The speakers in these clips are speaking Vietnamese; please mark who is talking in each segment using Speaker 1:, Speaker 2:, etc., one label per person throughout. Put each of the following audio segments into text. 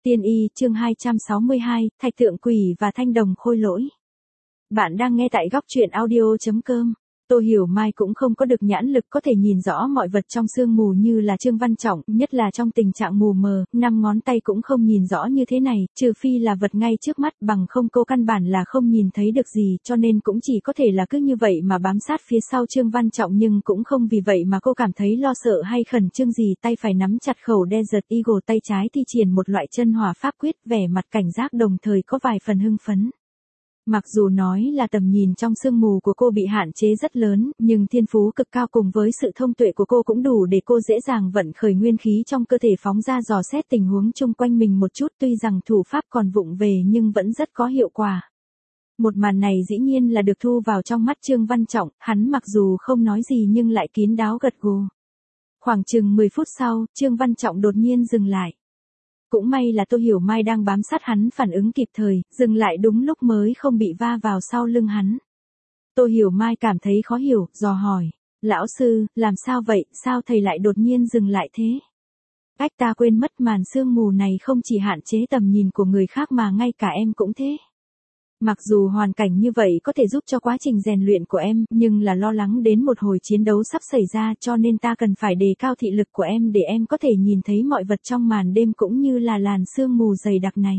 Speaker 1: Tiên y chương 262, Thạch tượng quỷ và thanh đồng khôi lỗi. Bạn đang nghe tại góc truyện audio.com. Tô Hiểu Mai cũng không có được nhãn lực có thể nhìn rõ mọi vật trong sương mù như là Trương Văn Trọng, nhất là trong tình trạng mù mờ, 5 ngón tay cũng không nhìn rõ như thế này, trừ phi là vật ngay trước mắt, bằng không cô căn bản là không nhìn thấy được gì, cho nên cũng chỉ có thể là cứ như vậy mà bám sát phía sau Trương Văn Trọng, nhưng cũng không vì vậy mà cô cảm thấy lo sợ hay khẩn trương gì. Tay phải nắm chặt khẩu Desert Eagle, tay trái thi triển một loại chân hỏa pháp quyết, vẻ mặt cảnh giác đồng thời có vài phần hưng phấn. Mặc dù nói là tầm nhìn trong sương mù của cô bị hạn chế rất lớn, nhưng thiên phú cực cao cùng với sự thông tuệ của cô cũng đủ để cô dễ dàng vận khởi nguyên khí trong cơ thể phóng ra dò xét tình huống chung quanh mình một chút, tuy rằng thủ pháp còn vụng về nhưng vẫn rất có hiệu quả. Một màn này dĩ nhiên là được thu vào trong mắt Trương Văn Trọng, hắn mặc dù không nói gì nhưng lại kín đáo gật gù. Khoảng chừng 10 phút sau, Trương Văn Trọng đột nhiên dừng lại. Cũng may là Tô Hiểu Mai đang bám sát hắn phản ứng kịp thời, dừng lại đúng lúc mới không bị va vào sau lưng hắn. Tô Hiểu Mai cảm thấy khó hiểu, dò hỏi, lão sư, làm sao vậy, sao thầy lại đột nhiên dừng lại thế? Cách ta quên mất màn sương mù này không chỉ hạn chế tầm nhìn của người khác mà ngay cả em cũng thế. Mặc dù hoàn cảnh như vậy có thể giúp cho quá trình rèn luyện của em, nhưng là lo lắng đến một hồi chiến đấu sắp xảy ra, cho nên ta cần phải đề cao thị lực của em để em có thể nhìn thấy mọi vật trong màn đêm cũng như là làn sương mù dày đặc này.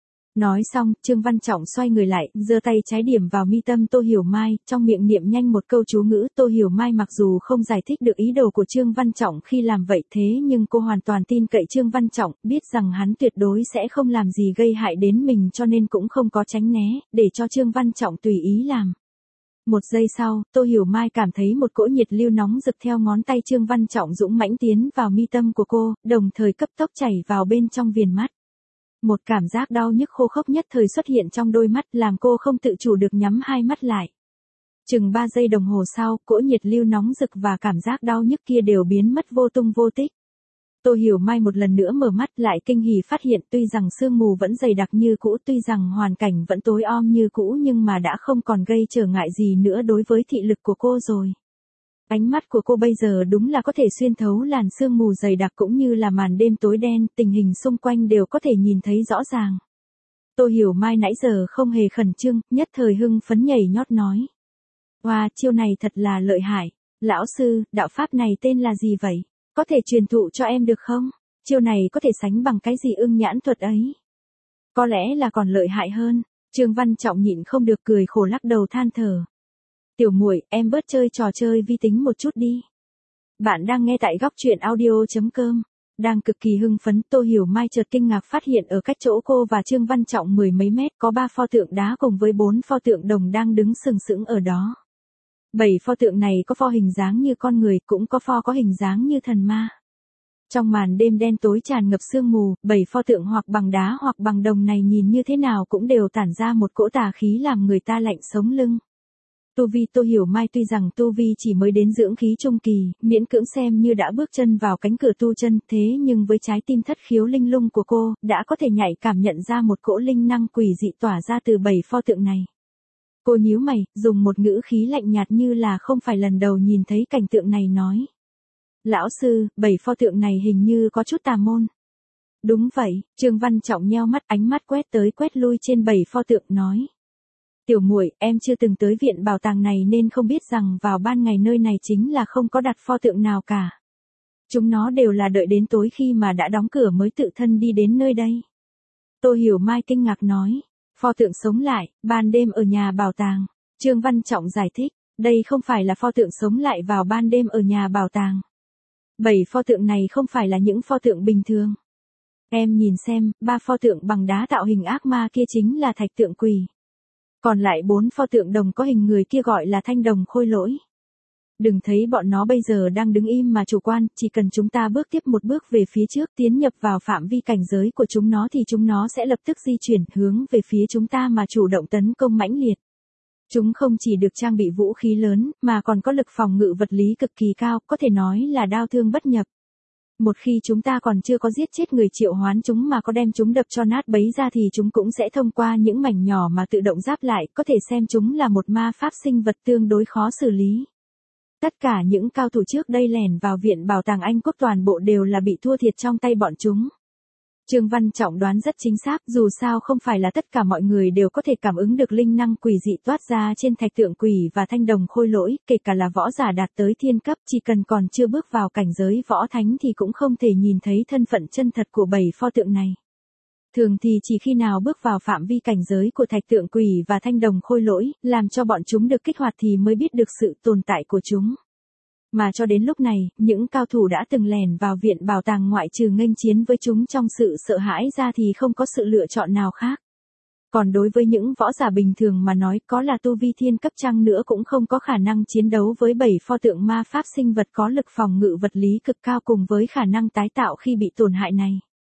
Speaker 1: Nói xong, Trương Văn Trọng xoay người lại, giơ tay trái điểm vào mi tâm Tô Hiểu Mai, trong miệng niệm nhanh một câu chú ngữ. Tô Hiểu Mai mặc dù không giải thích được ý đồ của Trương Văn Trọng khi làm vậy thế nhưng cô hoàn toàn tin cậy Trương Văn Trọng, biết rằng hắn tuyệt đối sẽ không làm gì gây hại đến mình, cho nên cũng không có tránh né, để cho Trương Văn Trọng tùy ý làm. Một giây sau, Tô Hiểu Mai cảm thấy một cỗ nhiệt lưu nóng rực theo ngón tay Trương Văn Trọng dũng mãnh tiến vào mi tâm của cô, đồng thời cấp tốc chảy vào bên trong viền mắt. Một cảm giác đau nhức khô khốc nhất thời xuất hiện trong đôi mắt làm cô không tự chủ được nhắm hai mắt lại. Chừng 3 giây đồng hồ sau, cỗ nhiệt lưu nóng rực và cảm giác đau nhức kia đều biến mất vô tung vô tích. Tô Hiểu Mai một lần nữa mở mắt lại kinh hỉ phát hiện tuy rằng sương mù vẫn dày đặc như cũ, tuy rằng hoàn cảnh vẫn tối om như cũ nhưng mà đã không còn gây trở ngại gì nữa đối với thị lực của cô rồi. Ánh mắt của cô bây giờ đúng là có thể xuyên thấu làn sương mù dày đặc cũng như là màn đêm tối đen, tình hình xung quanh đều có thể nhìn thấy rõ ràng. Tô Hiểu Mai nãy giờ không hề khẩn trương, nhất thời hưng phấn nhảy nhót nói. Wow, chiêu này thật là lợi hại. Lão sư, đạo pháp này tên là gì vậy? Có thể truyền thụ cho em được không? Chiêu này có thể sánh bằng cái gì ưng nhãn thuật ấy? Có lẽ là còn lợi hại hơn. Trương Văn Trọng nhịn không được cười khổ lắc đầu than thở. Tiểu muội, em bớt chơi trò chơi vi tính một chút đi. Bạn đang nghe tại góc truyện audio.com. Đang cực kỳ hưng phấn, Tô Hiểu Mai chợt kinh ngạc phát hiện ở cách chỗ cô và Trương Văn Trọng 10 mấy mét có 3 pho tượng đá cùng với 4 pho tượng đồng đang đứng sừng sững ở đó. 7 pho tượng này có pho hình dáng như con người, cũng có pho có hình dáng như thần ma. Trong màn đêm đen tối tràn ngập sương mù, 7 pho tượng hoặc bằng đá hoặc bằng đồng này nhìn như thế nào cũng đều tản ra một cỗ tà khí làm người ta lạnh sống lưng. Tu vi Tô Hiểu Mai tuy rằng tu vi chỉ mới đến dưỡng khí trung kỳ, miễn cưỡng xem như đã bước chân vào cánh cửa tu chân, thế nhưng với trái tim thất khiếu linh lung của cô, đã có thể nhạy cảm nhận ra một cỗ linh năng quỷ dị tỏa ra từ 7 pho tượng này. Cô nhíu mày, dùng một ngữ khí lạnh nhạt như là không phải lần đầu nhìn thấy cảnh tượng này nói. Lão sư, 7 pho tượng này hình như có chút tà môn. Đúng vậy, Trương Văn Trọng nheo mắt, ánh mắt quét tới quét lui trên 7 pho tượng nói. Tiểu muội, em chưa từng tới viện bảo tàng này nên không biết rằng vào ban ngày nơi này chính là không có đặt pho tượng nào cả. Chúng nó đều là đợi đến tối khi mà đã đóng cửa mới tự thân đi đến nơi đây. Tô Hiểu Mai kinh ngạc nói, pho tượng sống lại, ban đêm ở nhà bảo tàng. Trương Văn Trọng giải thích, đây không phải là pho tượng sống lại vào ban đêm ở nhà bảo tàng. 7 pho tượng này không phải là những pho tượng bình thường. Em nhìn xem, 3 pho tượng bằng đá tạo hình ác ma kia chính là thạch tượng quỷ. Còn lại 4 pho tượng đồng có hình người kia gọi là thanh đồng khôi lỗi. Đừng thấy bọn nó bây giờ đang đứng im mà chủ quan, chỉ cần chúng ta bước tiếp một bước về phía trước tiến nhập vào phạm vi cảnh giới của chúng nó thì chúng nó sẽ lập tức di chuyển hướng về phía chúng ta mà chủ động tấn công mãnh liệt. Chúng không chỉ được trang bị vũ khí lớn, mà còn có lực phòng ngự vật lý cực kỳ cao, có thể nói là đao thương bất nhập. Một khi chúng ta còn chưa có giết chết người triệu hoán chúng mà có đem chúng đập cho nát bấy ra thì chúng cũng sẽ thông qua những mảnh nhỏ mà tự động giáp lại, có thể xem chúng là một ma pháp sinh vật tương đối khó xử lý. Tất cả những cao thủ trước đây lẻn vào viện bảo tàng Anh quốc toàn bộ đều là bị thua thiệt trong tay bọn chúng. Trương Văn Trọng đoán rất chính xác, dù sao không phải là tất cả mọi người đều có thể cảm ứng được linh năng quỷ dị toát ra trên thạch tượng quỷ và thanh đồng khôi lỗi, kể cả là võ giả đạt tới thiên cấp, chỉ cần còn chưa bước vào cảnh giới võ thánh thì cũng không thể nhìn thấy thân phận chân thật của 7 pho tượng này. Thường thì chỉ khi nào bước vào phạm vi cảnh giới của thạch tượng quỷ và thanh đồng khôi lỗi, làm cho bọn chúng được kích hoạt thì mới biết được sự tồn tại của chúng. Mà cho đến lúc này, những cao thủ đã từng lẻn vào viện bảo tàng ngoại trừ nghênh chiến với chúng trong sự sợ hãi ra thì không có sự lựa chọn nào khác. Còn đối với những võ giả bình thường mà nói, có là tu vi thiên cấp chăng nữa cũng không có khả năng chiến đấu với 7 pho tượng ma pháp sinh vật có lực phòng ngự vật lý cực cao cùng với khả năng tái tạo khi bị tổn hại này.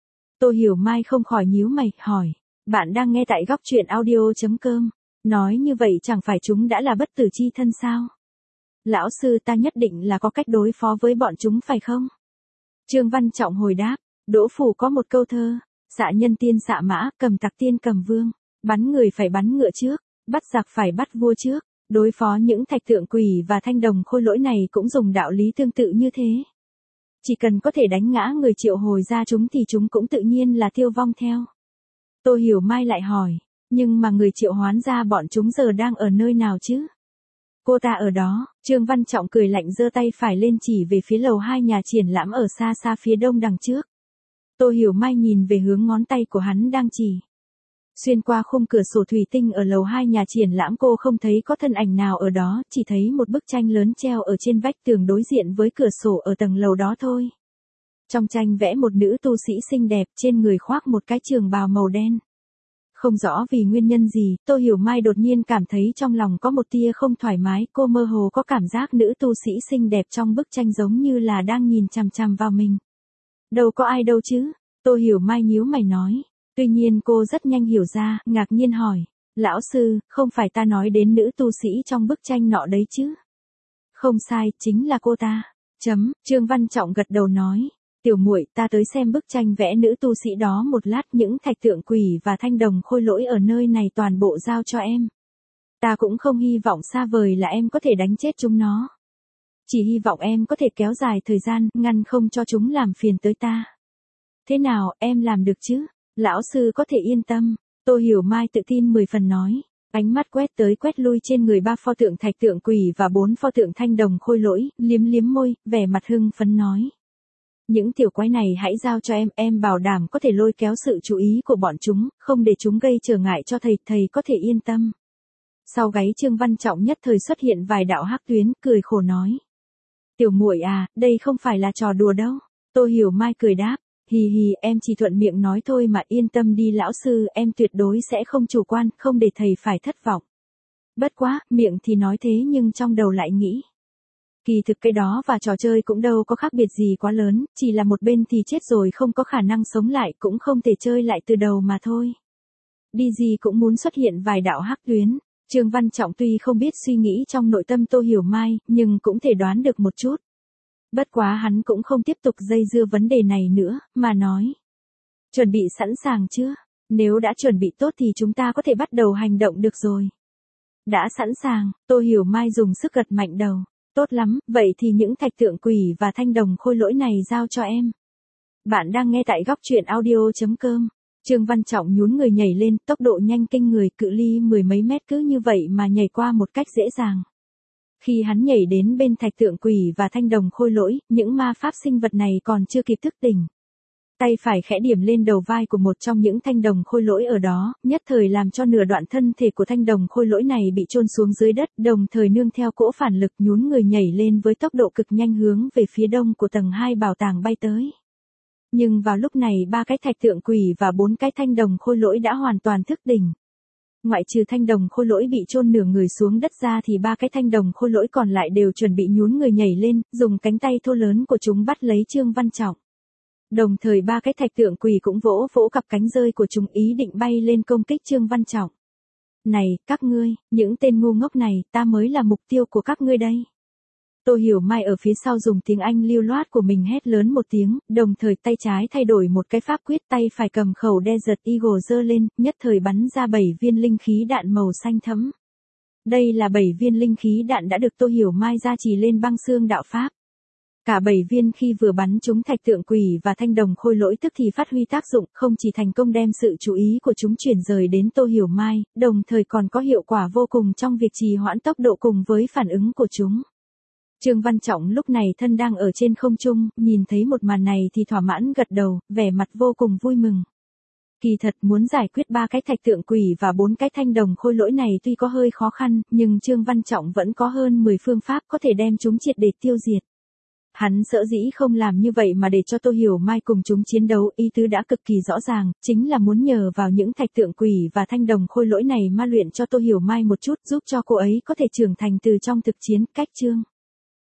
Speaker 1: Tô Hiểu Mai không khỏi nhíu mày, hỏi, bạn đang nghe tại góc truyện audio.com, nói như vậy chẳng phải chúng đã là bất tử chi thân sao? Lão sư, ta nhất định là có cách đối phó với bọn chúng phải không? Trương Văn Trọng hồi đáp, Đỗ Phủ có một câu thơ, xạ nhân tiên xạ mã, cầm tặc tiên cầm vương, bắn người phải bắn ngựa trước, bắt giặc phải bắt vua trước, đối phó những thạch tượng quỷ và thanh đồng khôi lỗi này cũng dùng đạo lý tương tự như thế. Chỉ cần có thể đánh ngã người triệu hồi ra chúng thì chúng cũng tự nhiên là tiêu vong theo. Tô Hiểu Mai lại hỏi, nhưng mà người triệu hoán ra bọn chúng giờ đang ở nơi nào chứ? Cô ta ở đó. Trương Văn Trọng cười lạnh giơ tay phải lên chỉ về phía lầu 2 nhà triển lãm ở xa xa phía đông đằng trước. Tô Hiểu Mai nhìn về hướng ngón tay của hắn đang chỉ. Xuyên qua khung cửa sổ thủy tinh ở lầu 2 nhà triển lãm cô không thấy có thân ảnh nào ở đó, chỉ thấy một bức tranh lớn treo ở trên vách tường đối diện với cửa sổ ở tầng lầu đó thôi. Trong tranh vẽ một nữ tu sĩ xinh đẹp trên người khoác một cái trường bào màu đen. Không rõ vì nguyên nhân gì, Tô Hiểu Mai đột nhiên cảm thấy trong lòng có một tia không thoải mái, cô mơ hồ có cảm giác nữ tu sĩ xinh đẹp trong bức tranh giống như là đang nhìn chằm chằm vào mình. Đâu có ai đâu chứ, Tô Hiểu Mai nhíu mày nói. Tuy nhiên cô rất nhanh hiểu ra, ngạc nhiên hỏi, lão sư, không phải ta nói đến nữ tu sĩ trong bức tranh nọ đấy chứ? Không sai, chính là cô ta. Trương Văn Trọng gật đầu nói. Tiểu muội, ta tới xem bức tranh vẽ nữ tu sĩ đó một lát, những thạch tượng quỷ và thanh đồng khôi lỗi ở nơi này toàn bộ giao cho em. Ta cũng không hy vọng xa vời là em có thể đánh chết chúng nó. Chỉ hy vọng em có thể kéo dài thời gian, ngăn không cho chúng làm phiền tới ta. Thế nào, em làm được chứ? Lão sư có thể yên tâm. Tô Hiểu Mai tự tin 10 phần nói. Ánh mắt quét tới quét lui trên người 3 pho tượng thạch tượng quỷ và 4 pho tượng thanh đồng khôi lỗi, liếm liếm môi, vẻ mặt hưng phấn nói. Những tiểu quái này hãy giao cho em bảo đảm có thể lôi kéo sự chú ý của bọn chúng, không để chúng gây trở ngại cho thầy có thể yên tâm. Sau gáy Trương Văn Trọng nhất thời xuất hiện vài đạo hắc tuyến, cười khổ nói. Tiểu muội à, đây không phải là trò đùa đâu. Tô Hiểu Mai cười đáp, hì hì, em chỉ thuận miệng nói thôi mà, yên tâm đi lão sư, em tuyệt đối sẽ không chủ quan, không để thầy phải thất vọng. Bất quá, miệng thì nói thế nhưng trong đầu lại nghĩ. Kỳ thực cái đó và trò chơi cũng đâu có khác biệt gì quá lớn, chỉ là một bên thì chết rồi không có khả năng sống lại, cũng không thể chơi lại từ đầu mà thôi. Đi gì cũng muốn xuất hiện vài đạo hắc tuyến. Trương Văn Trọng tuy không biết suy nghĩ trong nội tâm Tô Hiểu Mai, nhưng cũng thể đoán được một chút. Bất quá hắn cũng không tiếp tục dây dưa vấn đề này nữa, mà nói. Chuẩn bị sẵn sàng chưa? Nếu đã chuẩn bị tốt thì chúng ta có thể bắt đầu hành động được rồi. Đã sẵn sàng, Tô Hiểu Mai dùng sức gật mạnh đầu. Tốt lắm, vậy thì những thạch tượng quỷ và thanh đồng khôi lỗi này giao cho em. Bạn đang nghe tại góc truyện audio.com. Trương Văn Trọng nhún người nhảy lên, tốc độ nhanh kinh người, cự ly 10 mấy mét cứ như vậy mà nhảy qua một cách dễ dàng. Khi hắn nhảy đến bên thạch tượng quỷ và thanh đồng khôi lỗi, những ma pháp sinh vật này còn chưa kịp thức tỉnh. Tay phải khẽ điểm lên đầu vai của một trong những thanh đồng khôi lỗi ở đó, nhất thời làm cho nửa đoạn thân thể của thanh đồng khôi lỗi này bị chôn xuống dưới đất, đồng thời nương theo cỗ phản lực nhún người nhảy lên với tốc độ cực nhanh hướng về phía đông của tầng 2 bảo tàng bay tới. Nhưng vào lúc này 3 cái thạch tượng quỷ và 4 cái thanh đồng khôi lỗi đã hoàn toàn thức tỉnh. Ngoại trừ thanh đồng khôi lỗi bị chôn nửa người xuống đất ra thì 3 cái thanh đồng khôi lỗi còn lại đều chuẩn bị nhún người nhảy lên, dùng cánh tay thô lớn của chúng bắt lấy Trương Văn Trọng. Đồng thời 3 cái thạch tượng quỷ cũng vỗ vỗ cặp cánh rơi của chúng ý định bay lên công kích Trương Văn Trọng. Này, các ngươi, những tên ngu ngốc này, ta mới là mục tiêu của các ngươi đây. Tô Hiểu Mai ở phía sau dùng tiếng Anh lưu loát của mình hét lớn một tiếng, đồng thời tay trái thay đổi một cái pháp quyết, tay phải cầm khẩu Desert Eagle giơ lên, nhất thời bắn ra 7 viên linh khí đạn màu xanh thẫm. Đây là 7 viên linh khí đạn đã được Tô Hiểu Mai gia trì lên băng xương đạo pháp. Cả 7 viên khi vừa bắn trúng thạch tượng quỷ và thanh đồng khôi lỗi tức thì phát huy tác dụng, không chỉ thành công đem sự chú ý của chúng chuyển rời đến Tô Hiểu Mai, đồng thời còn có hiệu quả vô cùng trong việc trì hoãn tốc độ cùng với phản ứng của chúng. Trương Văn Trọng lúc này thân đang ở trên không trung, nhìn thấy một màn này thì thỏa mãn gật đầu, vẻ mặt vô cùng vui mừng. Kỳ thật muốn giải quyết 3 cái thạch tượng quỷ và 4 cái thanh đồng khôi lỗi này tuy có hơi khó khăn, nhưng Trương Văn Trọng vẫn có hơn 10 phương pháp có thể đem chúng triệt để tiêu diệt. Hắn sở dĩ không làm như vậy mà để cho Tô Hiểu Mai cùng chúng chiến đấu, ý tứ đã cực kỳ rõ ràng, chính là muốn nhờ vào những thạch tượng quỷ và thanh đồng khôi lỗi này ma luyện cho Tô Hiểu Mai một chút, giúp cho cô ấy có thể trưởng thành từ trong thực chiến. Cách chương